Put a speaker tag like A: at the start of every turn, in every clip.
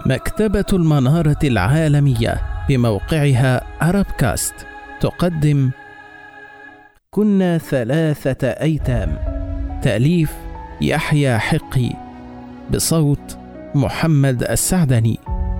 A: مكتبة المنارة العالمية بموقعها عربكاست تقدم كنا 3 أيتام، تأليف يحيى حقي، بصوت محمد السعدني.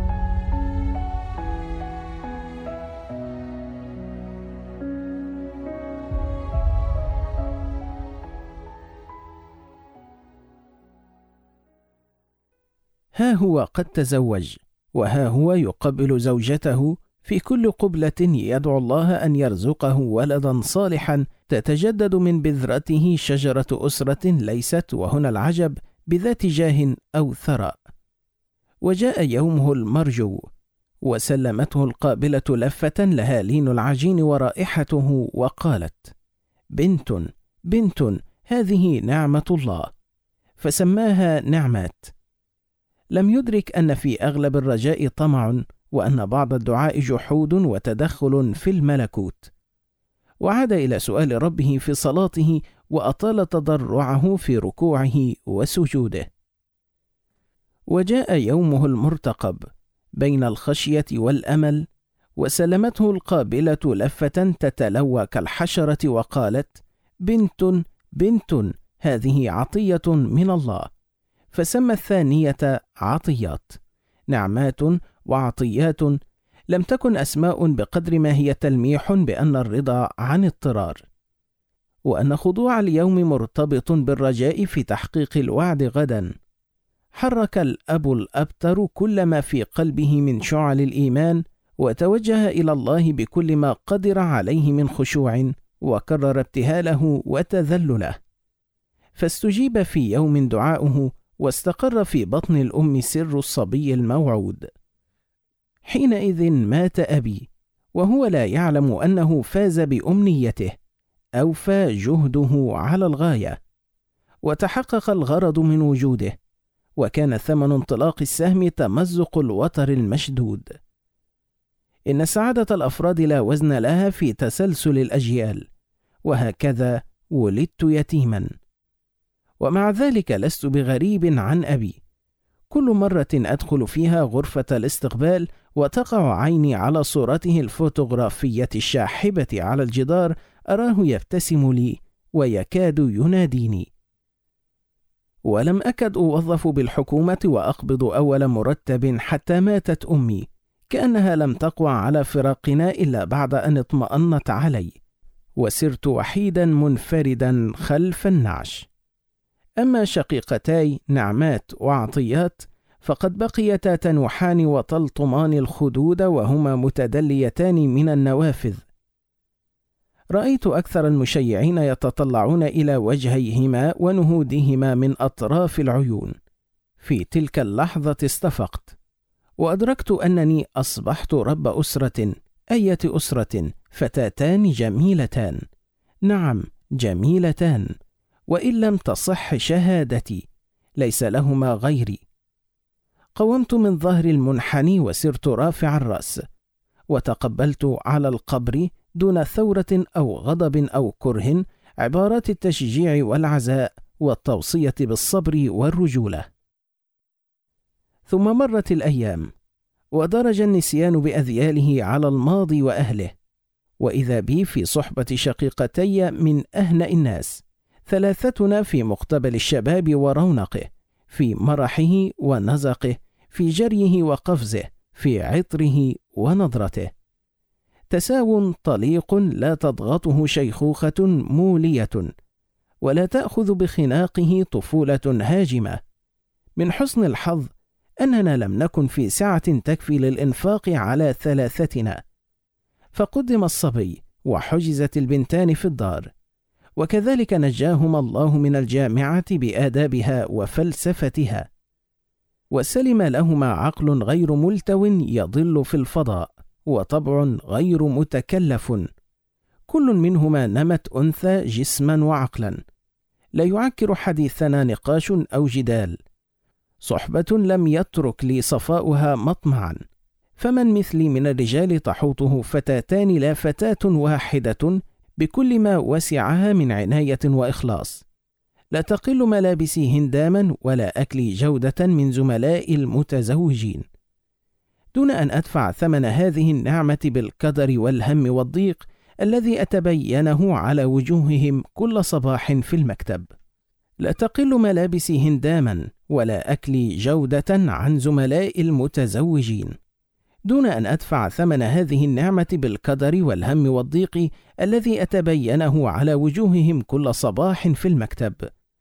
A: ها هو قد تزوج، وها هو يقبل زوجته في كل قبلة، يدعو الله أن يرزقه ولدا صالحا تتجدد من بذرته شجرة أسرة ليست، وهنا العجب، بذات جاه أو ثراء. وجاء يومه المرجو، وسلمته القابلة لفة لها لين العجين ورائحته، وقالت: بنت بنت، هذه نعمة الله. فسماها نعمات. لم يدرك أن في أغلب الرجاء طمع، وأن بعض الدعاء جحود وتدخل في الملكوت. وعاد إلى سؤال ربه في صلاته، وأطال تضرعه في ركوعه وسجوده. وجاء يومه المرتقب بين الخشية والأمل، وسلمته القابلة لفة تتلوى كالحشرة، وقالت: بنت بنت، هذه عطية من الله. فسمى الثانية عطيات. نعمات وعطيات لم تكن أسماء بقدر ما هي تلميح بأن الرضا عن اضطرار، وأن خضوع اليوم مرتبط بالرجاء في تحقيق الوعد غدا. حرك الأب الأبتر كل ما في قلبه من شعل الإيمان، وتوجه إلى الله بكل ما قدر عليه من خشوع، وكرر ابتهاله وتذلله. فاستجيب في يوم دعاؤه، واستقر في بطن الأم سر الصبي الموعود. حينئذ مات أبي، وهو لا يعلم أنه فاز بأمنيته، أوفى جهده على الغاية، وتحقق الغرض من وجوده، وكان ثمن انطلاق السهم تمزق الوتر المشدود. إن سعادة الأفراد لا وزن لها في تسلسل الأجيال، وهكذا ولدت يتيما. ومع ذلك لست بغريب عن أبي. كل مرة أدخل فيها غرفة الاستقبال وتقع عيني على صورته الفوتوغرافية الشاحبة على الجدار، أراه يبتسم لي ويكاد يناديني. ولم أكد أوظف بالحكومة وأقبض أول مرتب حتى ماتت أمي، كأنها لم تقوى على فراقنا إلا بعد أن اطمأنت علي، وسرت وحيدا منفردا خلف النعش. أما شقيقتاي نعمات وعطيات فقد بقيتا تنوحان وتلطمان الخدود، وهما متدليتان من النوافذ. رأيت أكثر المشيعين يتطلعون إلى وجهيهما ونهودهما من أطراف العيون. في تلك اللحظة استفقت، وأدركت أنني أصبحت رب أسرة. أية أسرة؟ فتاتان جميلتان، نعم جميلتان، وإن لم تصح شهادتي ليس لهما غيري. قومت من ظهر المنحني وسرت رافع الرأس، وتقبلت على القبر دون ثورة أو غضب أو كره عبارات التشجيع والعزاء والتوصية بالصبر والرجولة. ثم مرت الأيام، ودرج النسيان بأذياله على الماضي وأهله، وإذا بي في صحبة شقيقتي من أهنأ الناس، ثلاثتنا في مقتبل الشباب ورونقه، في مرحه ونزقه، في جريه وقفزه، في عطره ونضرته. تساو طليق لا تضغطه شيخوخة مولية، ولا تأخذ بخناقه طفولة هاجمة. من حسن الحظ أننا لم نكن في سعة تكفي للإنفاق على ثلاثتنا، فقدم الصبي وحجزت البنتان في الدار، وكذلك نجاهما الله من الجامعة بآدابها وفلسفتها، وسلم لهما عقل غير ملتو يضل في الفضاء، وطبع غير متكلف. كل منهما نمت أنثى جسما وعقلا، لا يعكر حديثنا نقاش أو جدال. صحبة لم يترك لي صفاؤها مطمعا، فمن مثلي من الرجال تحوطه فتاتان لا فتاة واحدة بكل ما وسعها من عناية وإخلاص. لا تقل ملابسي هنداما ولا أكلي جودة من زملاء المتزوجين. دون أن أدفع ثمن هذه النعمة بالكدر والهم والضيق الذي أتبينه على وجوههم كل صباح في المكتب. لا تقل ملابسي هنداما ولا أكلي جودة عن زملائي المتزوجين، دون أن أدفع ثمن هذه النعمة بالكدر والهم والضيق الذي أتبينه على وجوههم كل صباح في المكتب.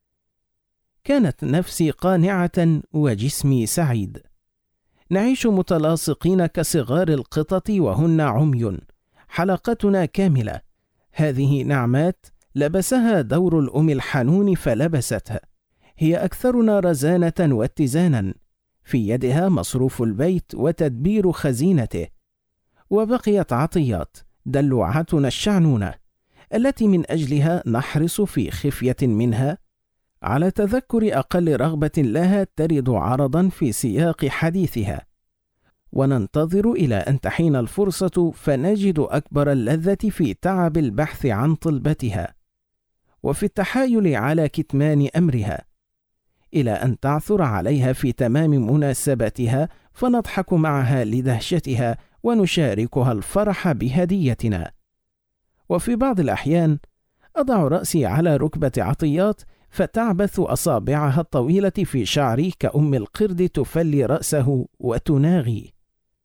A: كانت نفسي قانعة وجسمي سعيد. نعيش متلاصقين كصغار القطط وهن عمي، حلقتنا كاملة. هذه نعمات لبسها دور الأم الحنون فلبستها. هي أكثرنا رزانة واتزانا، في يدها مصروف البيت وتدبير خزينته. وبقيت عطيات دلوعتنا الشعنونة التي من أجلها نحرص في خفية منها على تذكر أقل رغبة لها ترد عرضا في سياق حديثها، وننتظر إلى أن تحين الفرصة فنجد أكبر اللذة في تعب البحث عن طلبتها وفي التحايل على كتمان أمرها، إلى أن تعثر عليها في تمام مناسبتها فنضحك معها لدهشتها ونشاركها الفرح بهديتنا. وفي بعض الأحيان أضع رأسي على ركبة عطيات فتعبث أصابعها الطويلة في شعري كأم القرد تفلي رأسه وتناغي.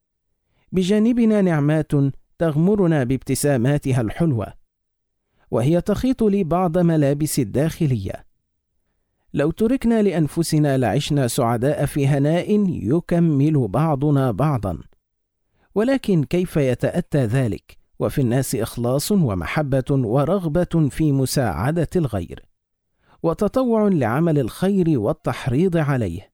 A: بجانبنا نعمات تغمرنا بابتساماتها الحلوة، وهي تخيط لي بعض ملابس الداخلية. لو تركنا لأنفسنا لعشنا سعداء في هناء يكمل بعضنا بعضا، ولكن كيف يتأتى ذلك وفي الناس إخلاص ومحبة ورغبة في مساعدة الغير وتطوع لعمل الخير والتحريض عليه.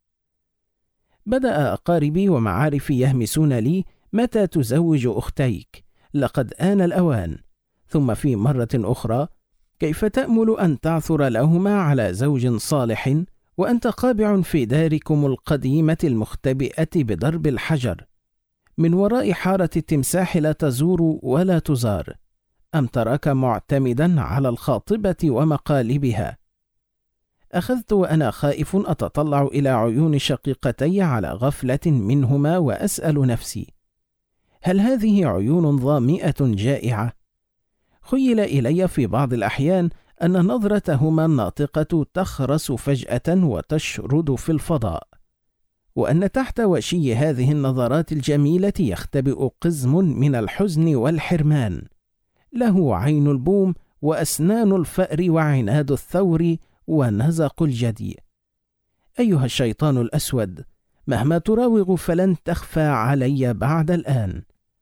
A: بدأ أقاربي ومعارفي يهمسون لي: متى تزوج أختيك؟ لقد آن الأوان. ثم في مرة أخرى: كيف تأمل أن تعثر لهما على زوج صالح وأنت قابع في داركم القديمة المختبئة بدرب الحجر، من وراء حارة التمساح لا تزور ولا تزار؟ أم تراك معتمدا على الخاطبة ومقالبها؟ أخذت وأنا خائف أتطلع إلى عيون شقيقتي على غفلة منهما وأسأل نفسي: هل هذه عيون ظامئة جائعة؟ خيل إلي في بعض الأحيان أن نظرتهما الناطقة تخرس فجأة وتشرد في الفضاء، وأن تحت وشي هذه النظرات الجميلة يختبئ قزم من الحزن والحرمان، له عين البوم وأسنان الفأر وعناد الثور ونزق الجدي. أيها الشيطان الأسود، مهما تراوغ فلن تخفى علي بعد الآن.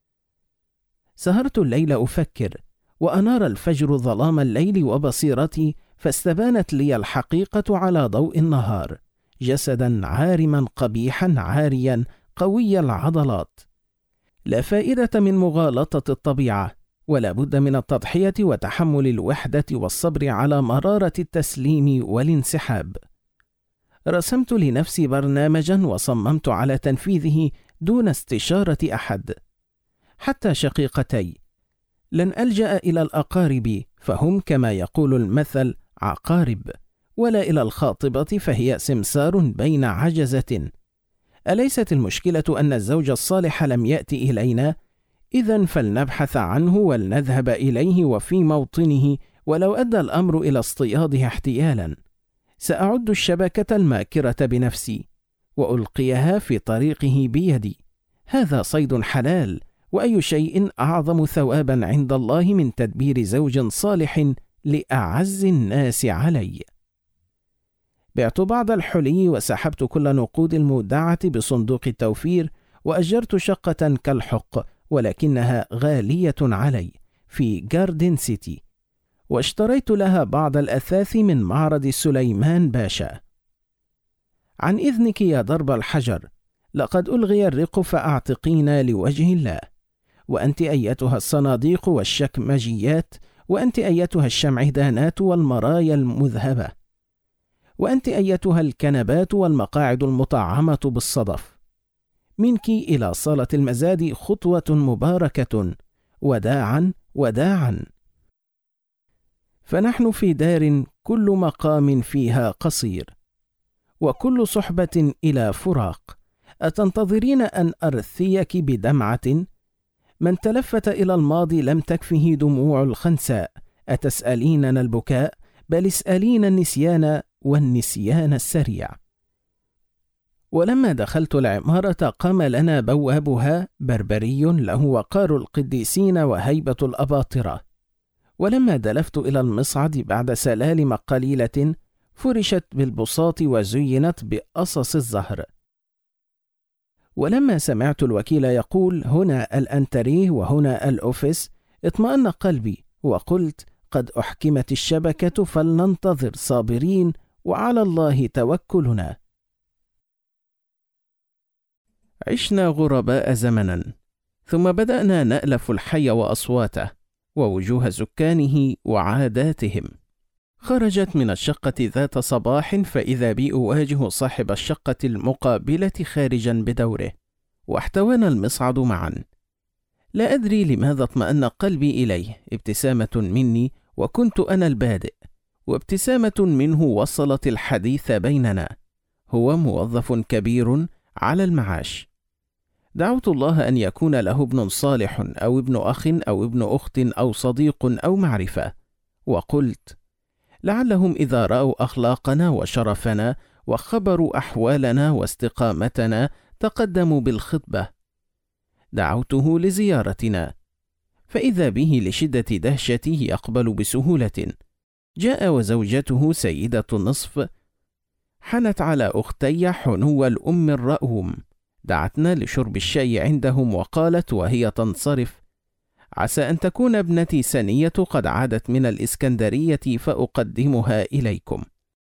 A: سهرت الليل أفكر، وأنار الفجر ظلام الليل وبصيرتي، فاستبانت لي الحقيقة على ضوء النهار، جسدا عارما قبيحا عاريا قوي العضلات. لا فائدة من مغالطة الطبيعة، ولا بد من التضحية وتحمل الوحدة والصبر على مرارة التسليم والانسحاب. رسمت لنفسي برنامجا وصممت على تنفيذه دون استشارة أحد، حتى شقيقتي. لن ألجأ إلى الأقارب فهم كما يقول المثل عقارب، ولا إلى الخاطبة فهي سمسار بين عجزة. أليست المشكلة أن الزوج الصالح لم يأتي إلينا؟ إذن فلنبحث عنه ولنذهب إليه وفي موطنه، ولو أدى الأمر إلى اصطياده احتيالا. سأعد الشبكة الماكرة بنفسي وألقيها في طريقه بيدي. هذا صيد حلال، وأي شيء أعظم ثوابا عند الله من تدبير زوج صالح لأعز الناس علي. بعت بعض الحلي وسحبت كل نقود المودعة بصندوق التوفير، وأجرت شقة كالحق ولكنها غالية علي في جاردن سيتي، واشتريت لها بعض الأثاث من معرض سليمان باشا. عن إذنك يا ضرب الحجر، لقد ألغي الرق فأعتقينا لوجه الله. وأنت أيتها الصناديق والشكمجيات، وأنت أيتها الشمعدانات والمرايا المذهبة، وأنت أيتها الكنبات والمقاعد المطعمة بالصدف، منك إلى صالة المزاد خطوة مباركة. وداعا وداعا. فنحن في دار كل مقام فيها قصير، وكل صحبة إلى فراق. أتنتظرين أن أرثيك بدمعة؟ من تلفت إلى الماضي لم تكفه دموع الخنساء. أتسأليننا البكاء؟ بل اسألين النسيان، والنسيان السريع. ولما دخلت العمارة قام لنا بوابها بربري له وقار القديسين وهيبة الأباطرة. ولما دلفت إلى المصعد بعد سلالم قليلة فرشت بالبساط وزينت بقصص الزهر. ولما سمعت الوكيل يقول هنا الأنتريه وهنا الأوفيس اطمأن قلبي، وقلت قد أحكمت الشبكة فلننتظر صابرين، وعلى الله توكلنا. عشنا غرباء زمنا، ثم بدأنا نألف الحي وأصواته ووجوه سكانه وعاداتهم. خرجت من الشقة ذات صباح فإذا بي أواجه صاحب الشقة المقابلة خارجا بدوره، واحتوانا المصعد معا. لا أدري لماذا اطمأن قلبي إليه. ابتسامة مني وكنت أنا البادئ، وابتسامة منه وصلت الحديث بيننا. هو موظف كبير على المعاش. دعوت الله أن يكون له ابن صالح أو ابن أخ أو ابن أخت أو صديق أو معرفة، وقلت لعلهم إذا رأوا أخلاقنا وشرفنا وخبروا أحوالنا واستقامتنا تقدموا بالخطبة. دعوته لزيارتنا، فإذا به لشدة دهشته يقبل بسهولة. جاء وزوجته سيدة النصف، حنت على أختي حنو الأم الرؤوم، دعتنا لشرب الشاي عندهم وقالت وهي تنصرف عسى أن تكون ابنتي سنية قد عادت من الإسكندرية فأقدمها إليكم.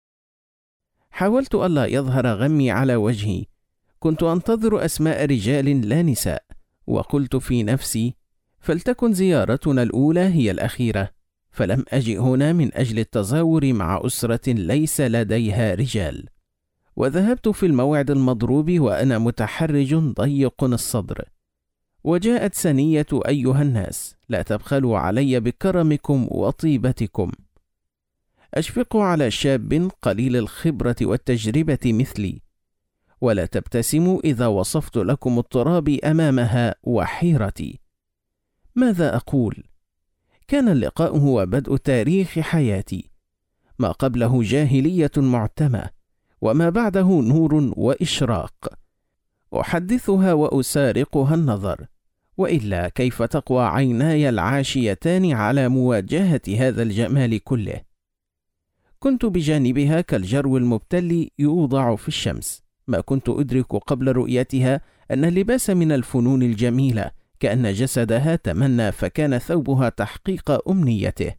A: حاولت ألا يظهر غمي على وجهي. كنت أنتظر أسماء رجال لا نساء، وقلت في نفسي فلتكن زيارتنا الأولى هي الأخيرة، فلم أجئ هنا من أجل التزاور مع أسرة ليس لديها رجال. وذهبت في الموعد المضروب وأنا متحرج ضيق الصدر. وجاءت سنية أيها الناس، لا تبخلوا علي بكرمكم وطيبتكم. أشفقوا على شاب قليل الخبرة والتجربة مثلي، ولا تبتسموا إذا وصفت لكم اضطرابي أمامها وحيرتي. ماذا أقول؟ كان اللقاء هو بدء تاريخ حياتي، ما قبله جاهلية معتمة، وما بعده نور وإشراق. أحدثها وأسارقها النظر، وإلا كيف تقوى عيناي العاشيتان على مواجهة هذا الجمال كله؟ كنت بجانبها كالجرو المبتل يوضع في الشمس. ما كنت أدرك قبل رؤيتها أن اللباس من الفنون الجميلة، كأن جسدها تمنى فكان ثوبها تحقيق أمنيته،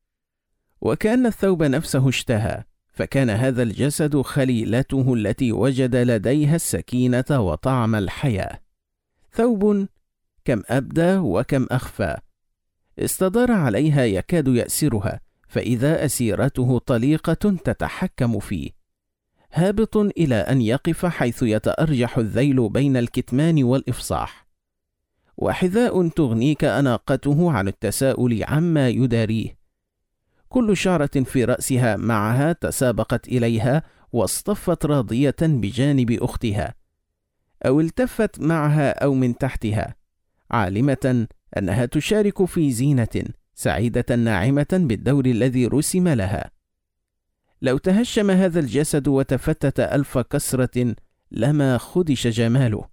A: وكأن الثوب نفسه اشتهى فكان هذا الجسد خليلته التي وجد لديها السكينة وطعم الحياة. ثوب كم أبدى وكم أخفى، استدار عليها يكاد يأسرها، فإذا أسيرته طليقة تتحكم فيه، هابط إلى أن يقف حيث يتأرجح الذيل بين الكتمان والإفصاح، وحذاء تغنيك أناقته عن التساؤل عما يداريه. كل شعرة في رأسها معها تسابقت إليها واصطفت راضية بجانب أختها، أو التفت معها أو من تحتها، عالمة أنها تشارك في زينة، سعيدة ناعمة بالدور الذي رسم لها. لو تهشم هذا الجسد وتفتت ألف كسرة لما خدش جماله.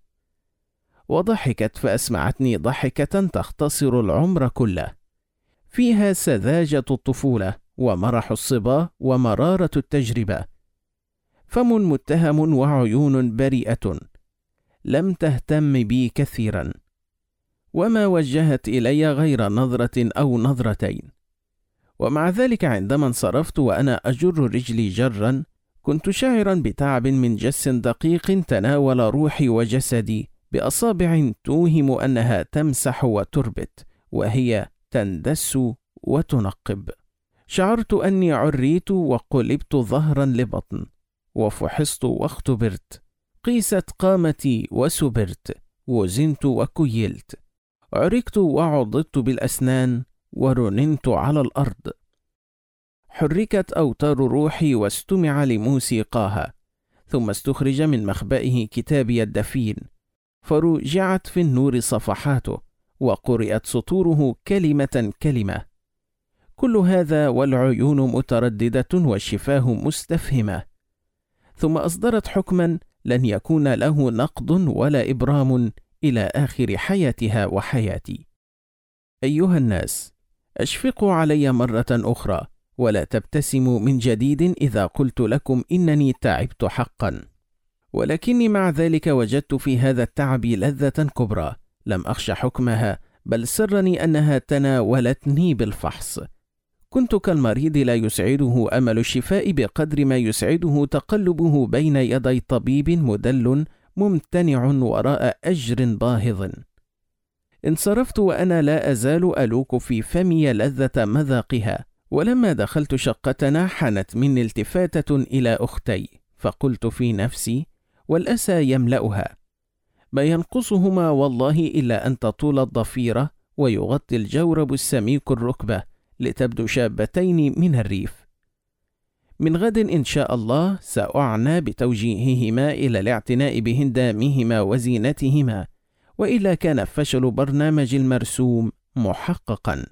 A: وضحكت فأسمعتني ضحكة تختصر العمر كله، فيها سذاجة الطفولة ومرح الصبا ومرارة التجربة. فم متهم وعيون بريئة، لم تهتم بي كثيرا، وما وجهت إلي غير نظرة أو نظرتين. ومع ذلك عندما انصرفت وأنا أجر رجلي جرا، كنت شاعرا بتعب من جس دقيق تناول روحي وجسدي بأصابع توهم أنها تمسح وتربت وهي تندس وتنقب. شعرت أني عريت وقلبت ظهرا لبطن، وفحصت واختبرت، قيست قامتي وسبرت، وزنت وكيلت، عركت وعضدت بالأسنان ورننت على الأرض. حركت أوتار روحي واستمع لموسيقاها، ثم استخرج من مخبئه كتابي الدفين، فرجعت في النور صفحاته، وقرأت سطوره كلمة كلمة. كل هذا والعيون مترددة والشفاه مستفهمة. ثم أصدرت حكما لن يكون له نقض ولا إبرام إلى آخر حياتها وحياتي. أيها الناس، أشفقوا علي مرة أخرى، ولا تبتسموا من جديد إذا قلت لكم إنني تعبت حقا. ولكني مع ذلك وجدت في هذا التعب لذة كبرى لم أخش حكمها، بل سرني أنها تناولتني بالفحص. كنت كالمريض لا يسعده أمل الشفاء بقدر ما يسعده تقلبه بين يدي طبيب مدل ممتنع وراء أجر باهظ. انصرفت وأنا لا أزال ألوك في فمي لذة مذاقها، ولما دخلت شقتنا حانت مني التفاتة إلى أختي، فقلت في نفسي: والأسى يملأها، ما ينقصهما والله إلا أن تطول الضفيرة ويغطي الجورب السميك الركبة لتبدو شابتين من الريف. من غد إن شاء الله سأعنى بتوجيههما إلى الاعتناء بهندامهما وزينتهما، وإلا كان فشل برنامج المرسوم محققا.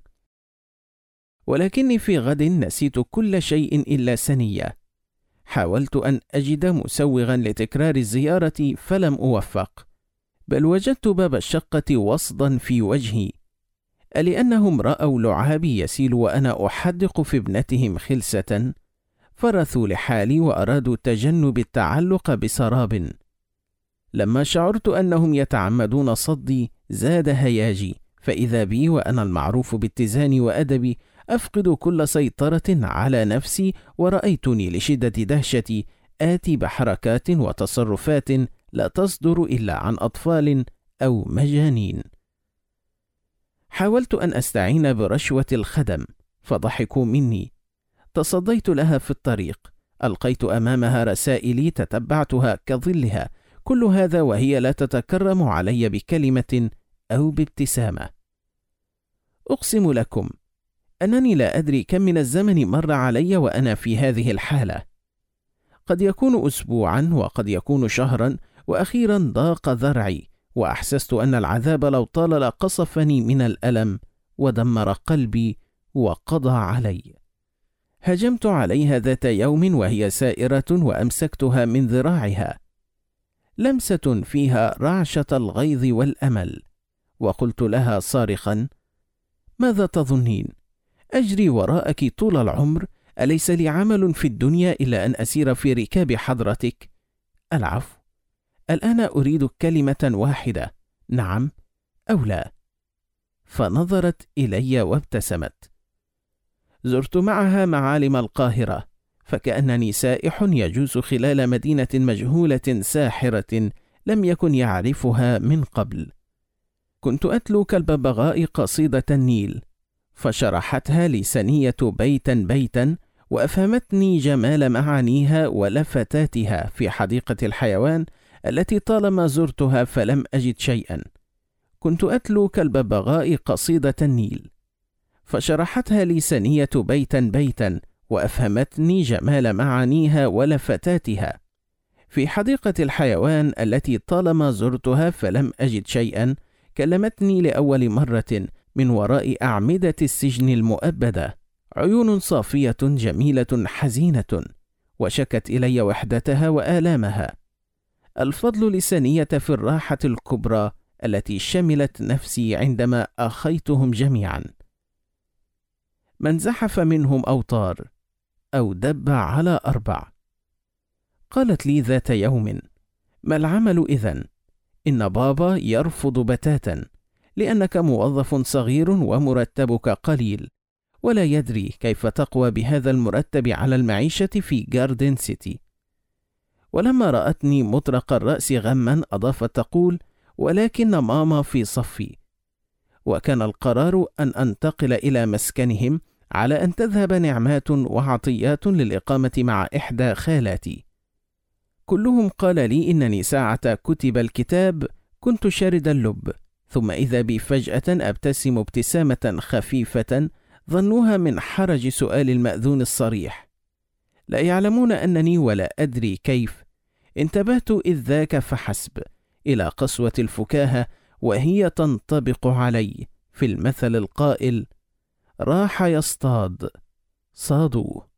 A: ولكني في غد نسيت كل شيء إلا سنية. حاولت أن أجد مسوغا لتكرار الزيارة فلم أوفق، بل وجدت باب الشقة وصدا في وجهي، لأنهم رأوا لعابي يسيل وأنا أحدق في ابنتهم خلسة، فرثوا لحالي وأرادوا تجنب التعلق بسراب. لما شعرت أنهم يتعمدون صدي زاد هياجي، فإذا بي وأنا المعروف باتزاني وأدبي أفقد كل سيطرة على نفسي، ورأيتني لشدة دهشتي آتي بحركات وتصرفات لا تصدر إلا عن أطفال أو مجانين. حاولت أن أستعين برشوة الخدم فضحكوا مني. تصديت لها في الطريق، ألقيت أمامها رسائلي تتبعتها كظلها، كل هذا وهي لا تتكرم علي بكلمة أو بابتسامة. أقسم لكم أنني لا أدري كم من الزمن مر علي وأنا في هذه الحالة، قد يكون أسبوعا وقد يكون شهرا، وأخيرا ضاق ذرعي وأحسست أن العذاب لو طال لقصفني من الألم ودمر قلبي وقضى علي. هجمت عليها ذات يوم وهي سائرة وأمسكتها من ذراعها، لمسة فيها رعشة الغيظ والأمل، وقلت لها صارخا: ماذا تظنين؟ أجري وراءك طول العمر؟ أليس لي عمل في الدنيا إلا أن أسير في ركاب حضرتك؟ العفو، الآن أريد كلمة واحدة، نعم أو لا. فنظرت إلي وابتسمت. زرت معها معالم القاهرة، فكأنني سائح يجوز خلال مدينة مجهولة ساحرة لم يكن يعرفها من قبل. كنت أتلو كالببغاء قصيدة النيل، فشرحتها لي سنية بيتا بيتا، وأفهمتني جمال معانيها ولفتاتها في حديقة الحيوان التي طالما زرتها فلم أجد شيئا. كنت أتلو كالببغاء قصيدة النيل، فشرحتها لي سنية بيتا بيتا، وأفهمتني جمال معانيها ولفتاتها في حديقة الحيوان التي طالما زرتها فلم أجد شيئا. كلمتني لأول مرة من وراء أعمدة السجن المؤبدة، عيون صافية جميلة حزينة، وشكت إلي وحدتها وآلامها. الفضل لسنية في الراحة الكبرى التي شملت نفسي عندما أخيتهم جميعا. من زحف منهم أو طار أو دب على أربع. قالت لي ذات يوم: ما العمل إذن؟ إن بابا يرفض بتاتا، لأنك موظف صغير ومرتبك قليل، ولا يدري كيف تقوى بهذا المرتب على المعيشة في جاردن سيتي. ولما رأتني مطرق الرأس غما أضافت تقول: ولكن ماما في صفي. وكان القرار أن أنتقل إلى مسكنهم على أن تذهب نعمات وعطيات للإقامة مع إحدى خالاتي. كلهم قال لي إنني ساعة كتب الكتاب كنت شارد اللب، ثم إذا بي فجأة أبتسم ابتسامة خفيفة ظنوها من حرج سؤال المأذون الصريح. لا يعلمون أنني ولا أدري كيف انتبهت إذ ذاك فحسب إلى قسوة الفكاهة وهي تنطبق علي في المثل القائل: راح يصطاد صادوه.